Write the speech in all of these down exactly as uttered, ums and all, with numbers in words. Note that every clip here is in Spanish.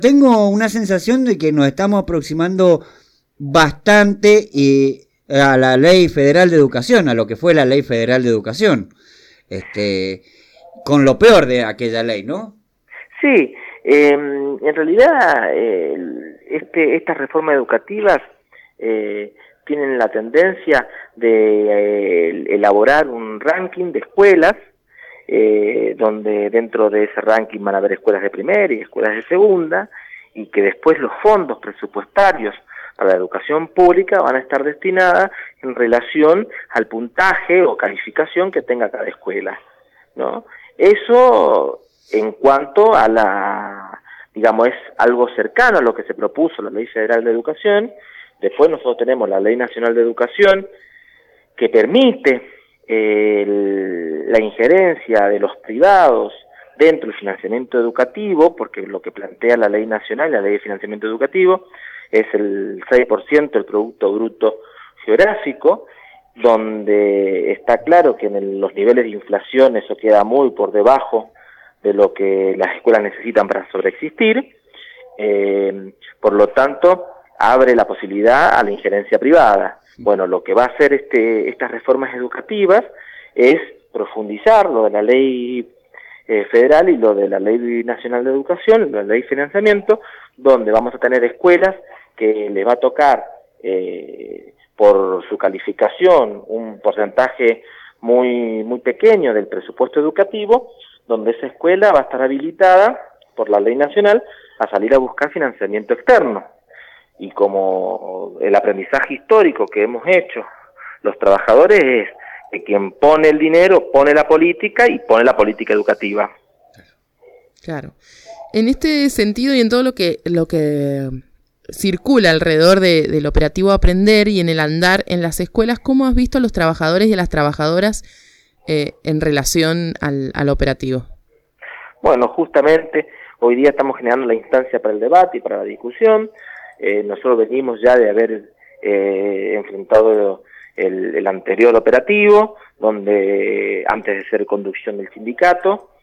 Tengo una sensación de que nos estamos aproximando bastante eh, a la Ley Federal de Educación, a lo que fue la Ley Federal de Educación, este, con lo peor de aquella ley, ¿no? Sí, eh, en realidad eh, este, estas reformas educativas eh, tienen la tendencia de eh, elaborar un ranking de escuelas, eh, donde dentro de ese ranking van a haber escuelas de primera y escuelas de segunda, y que después los fondos presupuestarios para la educación pública van a estar destinadas en relación al puntaje o calificación que tenga cada escuela, ¿no? Eso en cuanto a la, digamos, es algo cercano a lo que se propuso la Ley Federal de Educación. Después nosotros tenemos la Ley Nacional de Educación, que permite eh, el, la injerencia de los privados dentro del financiamiento educativo, porque lo que plantea la Ley Nacional, la Ley de Financiamiento Educativo, es el seis por ciento del Producto Bruto Geográfico, donde está claro que en el, los niveles de inflación eso queda muy por debajo de lo que las escuelas necesitan para sobreexistir. Eh, por lo tanto, abre la posibilidad a la injerencia privada. Bueno, lo que va a hacer este, estas reformas educativas es profundizar lo de la ley eh, federal y lo de la Ley Nacional de Educación, la Ley de Financiamiento, donde vamos a tener escuelas que les va a tocar eh, por su calificación un porcentaje muy, muy pequeño del presupuesto educativo, donde esa escuela va a estar habilitada por la ley nacional a salir a buscar financiamiento externo. Y como el aprendizaje histórico que hemos hecho los trabajadores es que quien pone el dinero pone la política y pone la política educativa. Claro. En este sentido y en todo lo que lo que circula alrededor de, del operativo Aprender y en el andar en las escuelas, ¿cómo has visto a los trabajadores y a las trabajadoras eh, en relación al, al operativo? Bueno, justamente hoy día estamos generando la instancia para el debate y para la discusión. Eh, nosotros venimos ya de haber eh, enfrentado el, el anterior operativo, donde antes de ser conducción del sindicato,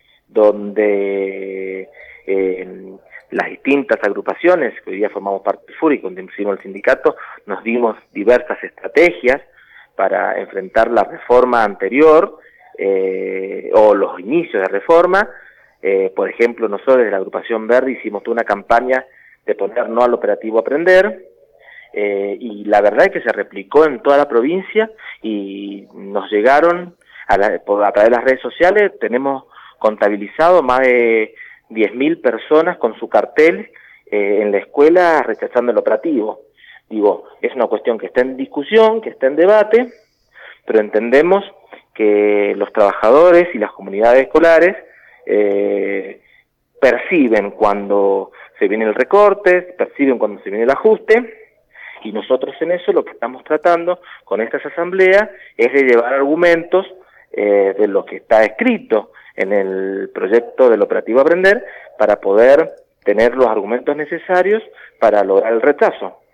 donde eh, las distintas agrupaciones que hoy día formamos parte del F U R y cuando hicimos el sindicato, nos dimos diversas estrategias para enfrentar la reforma anterior eh, o los inicios de reforma. Eh, por ejemplo, nosotros desde la agrupación Verde hicimos toda una campaña de poner no al operativo Aprender, eh, y la verdad es que se replicó en toda la provincia y nos llegaron a, la, a través de las redes sociales. Tenemos contabilizado más de diez mil personas con su cartel eh, en la escuela rechazando el operativo. Digo, es una cuestión que está en discusión, que está en debate, pero entendemos que los trabajadores y las comunidades escolares eh, perciben cuando se viene el recorte, perciben cuando se viene el ajuste, y nosotros en eso lo que estamos tratando con estas asambleas es de llevar argumentos eh, de lo que está escrito en el proyecto del operativo Aprender para poder tener los argumentos necesarios para lograr el rechazo.